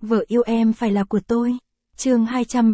Vợ yêu em phải là của tôi. Chương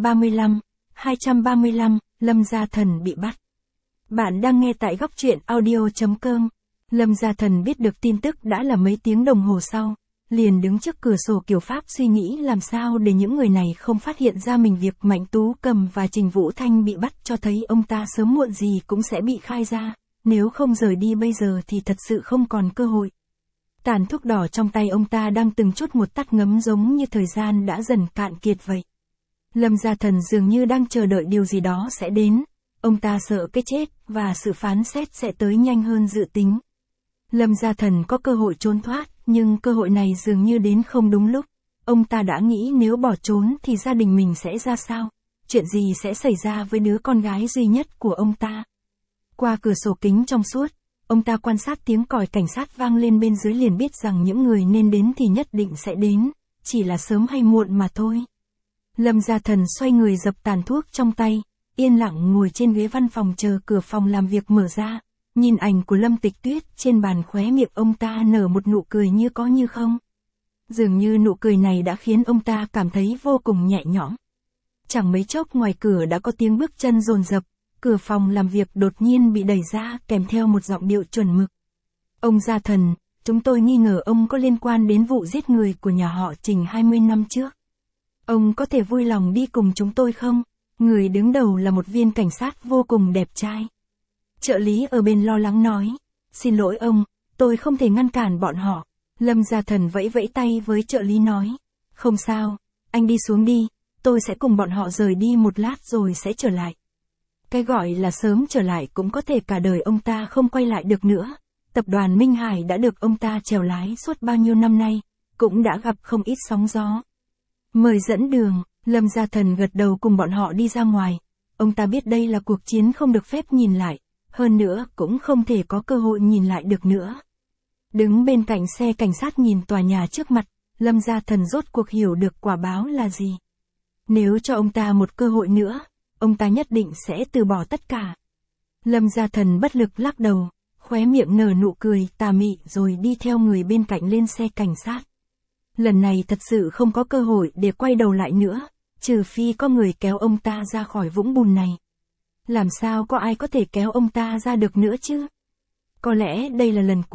235, Lâm Gia Thần bị bắt. Bạn đang nghe tại góc truyện audio.com. Lâm Gia Thần biết được tin tức đã là mấy tiếng đồng hồ sau, liền đứng trước cửa sổ kiểu Pháp suy nghĩ làm sao để những người này không phát hiện ra mình. Việc Mạnh Tú Cầm và Trình Vũ Thanh bị bắt cho thấy ông ta sớm muộn gì cũng sẽ bị khai ra, nếu không rời đi bây giờ thì thật sự không còn cơ hội. Tàn thuốc đỏ trong tay ông ta đang từng chút một tắt ngấm giống như thời gian đã dần cạn kiệt vậy. Lâm Gia Thần dường như đang chờ đợi điều gì đó sẽ đến, ông ta sợ cái chết và sự phán xét sẽ tới nhanh hơn dự tính. Lâm Gia Thần có cơ hội trốn thoát, nhưng cơ hội này dường như đến không đúng lúc. Ông ta đã nghĩ nếu bỏ trốn thì gia đình mình sẽ ra sao, chuyện gì sẽ xảy ra với đứa con gái duy nhất của ông ta. Qua cửa sổ kính trong suốt, ông ta quan sát tiếng còi cảnh sát vang lên bên dưới liền biết rằng những người nên đến thì nhất định sẽ đến, chỉ là sớm hay muộn mà thôi. Lâm Gia Thần xoay người dập tàn thuốc trong tay, yên lặng ngồi trên ghế văn phòng chờ cửa phòng làm việc mở ra, nhìn ảnh của Lâm Tịch Tuyết trên bàn, khóe miệng ông ta nở một nụ cười như có như không. Dường như nụ cười này đã khiến ông ta cảm thấy vô cùng nhẹ nhõm. Chẳng mấy chốc ngoài cửa đã có tiếng bước chân dồn dập, cửa phòng làm việc đột nhiên bị đẩy ra kèm theo một giọng điệu chuẩn mực. Ông Gia Thần, chúng tôi nghi ngờ ông có liên quan đến vụ giết người của nhà họ Trình 20 năm trước. Ông có thể vui lòng đi cùng chúng tôi không? Người đứng đầu là một viên cảnh sát vô cùng đẹp trai. Trợ lý ở bên lo lắng nói, xin lỗi ông, tôi không thể ngăn cản bọn họ. Lâm Gia Thần vẫy vẫy tay với trợ lý nói, không sao, anh đi xuống đi, tôi sẽ cùng bọn họ rời đi một lát rồi sẽ trở lại. Cái gọi là sớm trở lại cũng có thể cả đời ông ta không quay lại được nữa. Tập đoàn Minh Hải đã được ông ta chèo lái suốt bao nhiêu năm nay, cũng đã gặp không ít sóng gió. Mời dẫn đường, Lâm Gia Thần gật đầu cùng bọn họ đi ra ngoài. Ông ta biết đây là cuộc chiến không được phép nhìn lại, hơn nữa cũng không thể có cơ hội nhìn lại được nữa. Đứng bên cạnh xe cảnh sát nhìn tòa nhà trước mặt, Lâm Gia Thần rốt cuộc hiểu được quả báo là gì. Nếu cho ông ta một cơ hội nữa, ông ta nhất định sẽ từ bỏ tất cả. Lâm Gia Thần bất lực lắc đầu, khóe miệng nở nụ cười tà mị rồi đi theo người bên cạnh lên xe cảnh sát. Lần này thật sự không có cơ hội để quay đầu lại nữa, trừ phi có người kéo ông ta ra khỏi vũng bùn này. Làm sao có ai có thể kéo ông ta ra được nữa chứ? Có lẽ đây là lần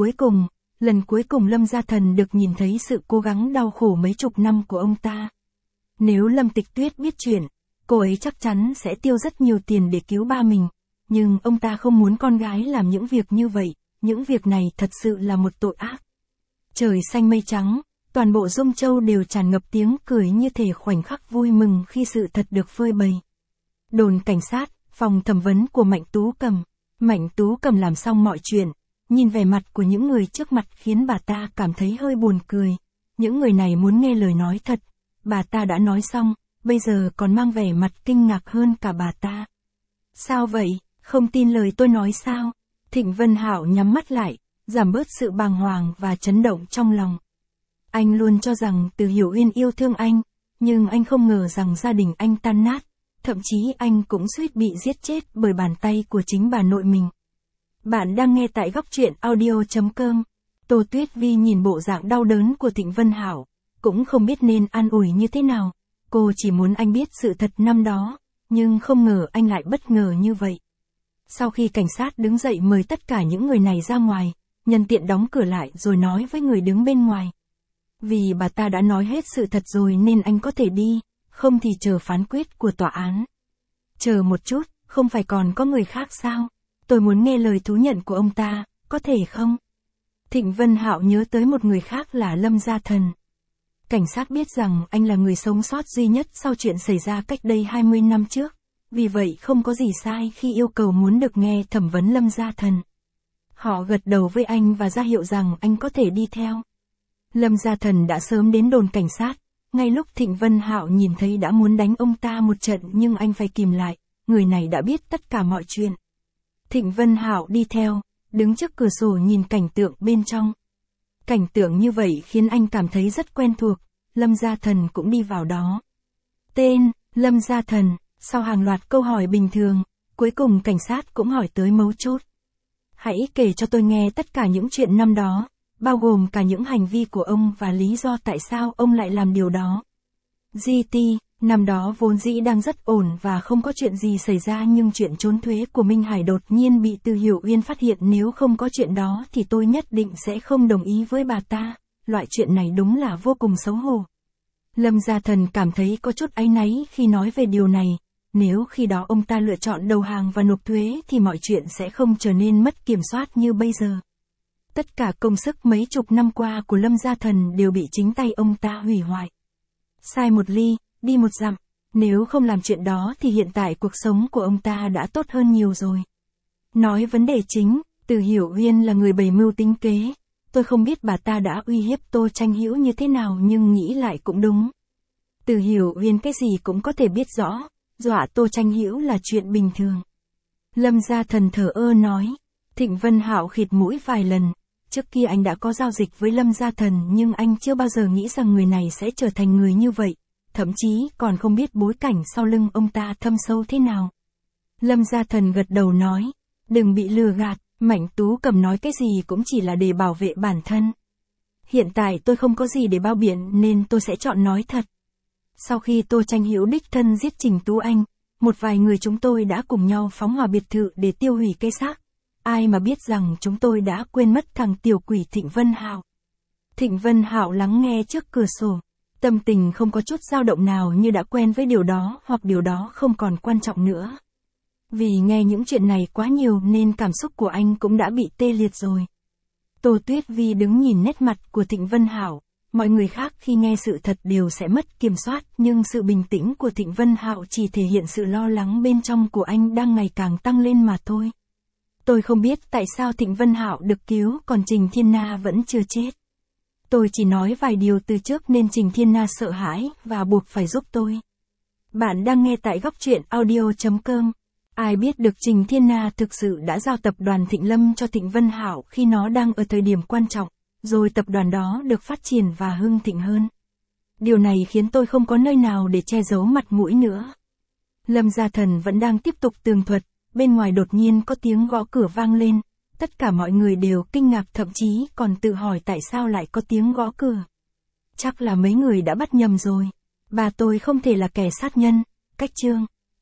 cuối cùng Lâm Gia Thần được nhìn thấy sự cố gắng đau khổ mấy chục năm của ông ta. Nếu Lâm Tịch Tuyết biết chuyện, cô ấy chắc chắn sẽ tiêu rất nhiều tiền để cứu ba mình, nhưng ông ta không muốn con gái làm những việc như vậy, những việc này thật sự là một tội ác. Trời xanh mây trắng, toàn bộ Dung Châu đều tràn ngập tiếng cười như thể khoảnh khắc vui mừng khi sự thật được phơi bày. Đồn cảnh sát, phòng thẩm vấn của Mạnh Tú Cầm. Mạnh Tú Cầm làm xong mọi chuyện, nhìn vẻ mặt của những người trước mặt khiến bà ta cảm thấy hơi buồn cười. Những người này muốn nghe lời nói thật, bà ta đã nói xong, bây giờ còn mang vẻ mặt kinh ngạc hơn cả bà ta. Sao vậy, không tin lời tôi nói sao? Thịnh Vân Hạo nhắm mắt lại, giảm bớt sự bàng hoàng và chấn động trong lòng. Anh luôn cho rằng Từ Hiểu Uyên yêu thương anh, nhưng anh không ngờ rằng gia đình anh tan nát, thậm chí anh cũng suýt bị giết chết bởi bàn tay của chính bà nội mình. Bạn đang nghe tại góc truyện audio.com. Tô Tuyết Vi nhìn bộ dạng đau đớn của Thịnh Vân Hạo, cũng không biết nên an ủi như thế nào. Cô chỉ muốn anh biết sự thật năm đó, nhưng không ngờ anh lại bất ngờ như vậy. Sau khi cảnh sát đứng dậy mời tất cả những người này ra ngoài, nhân tiện đóng cửa lại rồi nói với người đứng bên ngoài. Vì bà ta đã nói hết sự thật rồi nên anh có thể đi, không thì chờ phán quyết của tòa án. Chờ một chút, không phải còn có người khác sao? Tôi muốn nghe lời thú nhận của ông ta, có thể không? Thịnh Vân Hạo nhớ tới một người khác là Lâm Gia Thần. Cảnh sát biết rằng anh là người sống sót duy nhất sau chuyện xảy ra cách đây 20 năm trước, vì vậy không có gì sai khi yêu cầu muốn được nghe thẩm vấn Lâm Gia Thần. Họ gật đầu với anh và ra hiệu rằng anh có thể đi theo. Lâm Gia Thần đã sớm đến đồn cảnh sát, ngay lúc Thịnh Vân Hạo nhìn thấy đã muốn đánh ông ta một trận nhưng anh phải kìm lại, người này đã biết tất cả mọi chuyện. Thịnh Vân Hạo đi theo, đứng trước cửa sổ nhìn cảnh tượng bên trong. Cảnh tượng như vậy khiến anh cảm thấy rất quen thuộc, Lâm Gia Thần cũng đi vào đó. Tên, Lâm Gia Thần, sau hàng loạt câu hỏi bình thường, cuối cùng cảnh sát cũng hỏi tới mấu chốt. Hãy kể cho tôi nghe tất cả những chuyện năm đó, bao gồm cả những hành vi của ông và lý do tại sao ông lại làm điều đó. GT, năm đó vốn dĩ đang rất ổn và không có chuyện gì xảy ra, nhưng chuyện trốn thuế của Minh Hải đột nhiên bị Từ Hiểu Uyên phát hiện. Nếu không có chuyện đó thì tôi nhất định sẽ không đồng ý với bà ta. Loại chuyện này đúng là vô cùng xấu hổ. Lâm Gia Thần cảm thấy có chút áy náy khi nói về điều này. Nếu khi đó ông ta lựa chọn đầu hàng và nộp thuế thì mọi chuyện sẽ không trở nên mất kiểm soát như bây giờ. Tất cả công sức mấy chục năm qua của Lâm Gia Thần đều bị chính tay ông ta hủy hoại. Sai một ly, đi một dặm. Nếu không làm chuyện đó thì hiện tại cuộc sống của ông ta đã tốt hơn nhiều rồi. Nói vấn đề chính, Từ Hiểu Uyên là người bày mưu tính kế. Tôi không biết bà ta đã uy hiếp Tô Tranh Hữu như thế nào, nhưng nghĩ lại cũng đúng. Từ Hiểu Uyên cái gì cũng có thể biết rõ, dọa Tô Tranh Hữu là chuyện bình thường. Lâm Gia Thần thờ ơ nói. Thịnh Vân Hạo khịt mũi vài lần. Trước kia anh đã có giao dịch với Lâm Gia Thần, nhưng anh chưa bao giờ nghĩ rằng người này sẽ trở thành người như vậy. Thậm chí còn không biết bối cảnh sau lưng ông ta thâm sâu thế nào. Lâm Gia Thần gật đầu nói. Đừng bị lừa gạt, Mạnh Tú Cầm nói cái gì cũng chỉ là để bảo vệ bản thân. Hiện tại tôi không có gì để bao biện nên tôi sẽ chọn nói thật. Sau khi Tô Tranh Hữu đích thân giết Trình Tú Anh, một vài người chúng tôi đã cùng nhau phóng hỏa biệt thự để tiêu hủy cây xác. Ai mà biết rằng chúng tôi đã quên mất thằng tiểu quỷ Thịnh Vân Hạo. Thịnh Vân Hạo lắng nghe trước cửa sổ. Tâm tình không có chút dao động nào, như đã quen với điều đó hoặc điều đó không còn quan trọng nữa. Vì nghe những chuyện này quá nhiều nên cảm xúc của anh cũng đã bị tê liệt rồi. Tô Tuyết Vi đứng nhìn nét mặt của Thịnh Vân Hạo. Mọi người khác khi nghe sự thật đều sẽ mất kiểm soát, nhưng sự bình tĩnh của Thịnh Vân Hạo chỉ thể hiện sự lo lắng bên trong của anh đang ngày càng tăng lên mà thôi. Tôi không biết tại sao Thịnh Vân Hạo được cứu còn Trình Thiên Na vẫn chưa chết. Tôi chỉ nói vài điều từ trước nên Trình Thiên Na sợ hãi và buộc phải giúp tôi. Bạn đang nghe tại góc truyện audio.com. Ai biết được Trình Thiên Na thực sự đã giao tập đoàn Thịnh Lâm cho Thịnh Vân Hạo khi nó đang ở thời điểm quan trọng, rồi tập đoàn đó được phát triển và hưng thịnh hơn. Điều này khiến tôi không có nơi nào để che giấu mặt mũi nữa. Lâm Gia Thần vẫn đang tiếp tục tường thuật, bên ngoài đột nhiên có tiếng gõ cửa vang lên. Tất cả mọi người đều kinh ngạc, thậm chí còn tự hỏi tại sao lại có tiếng gõ cửa. Chắc là mấy người đã bắt nhầm rồi. Bà tôi không thể là kẻ sát nhân. Cách chương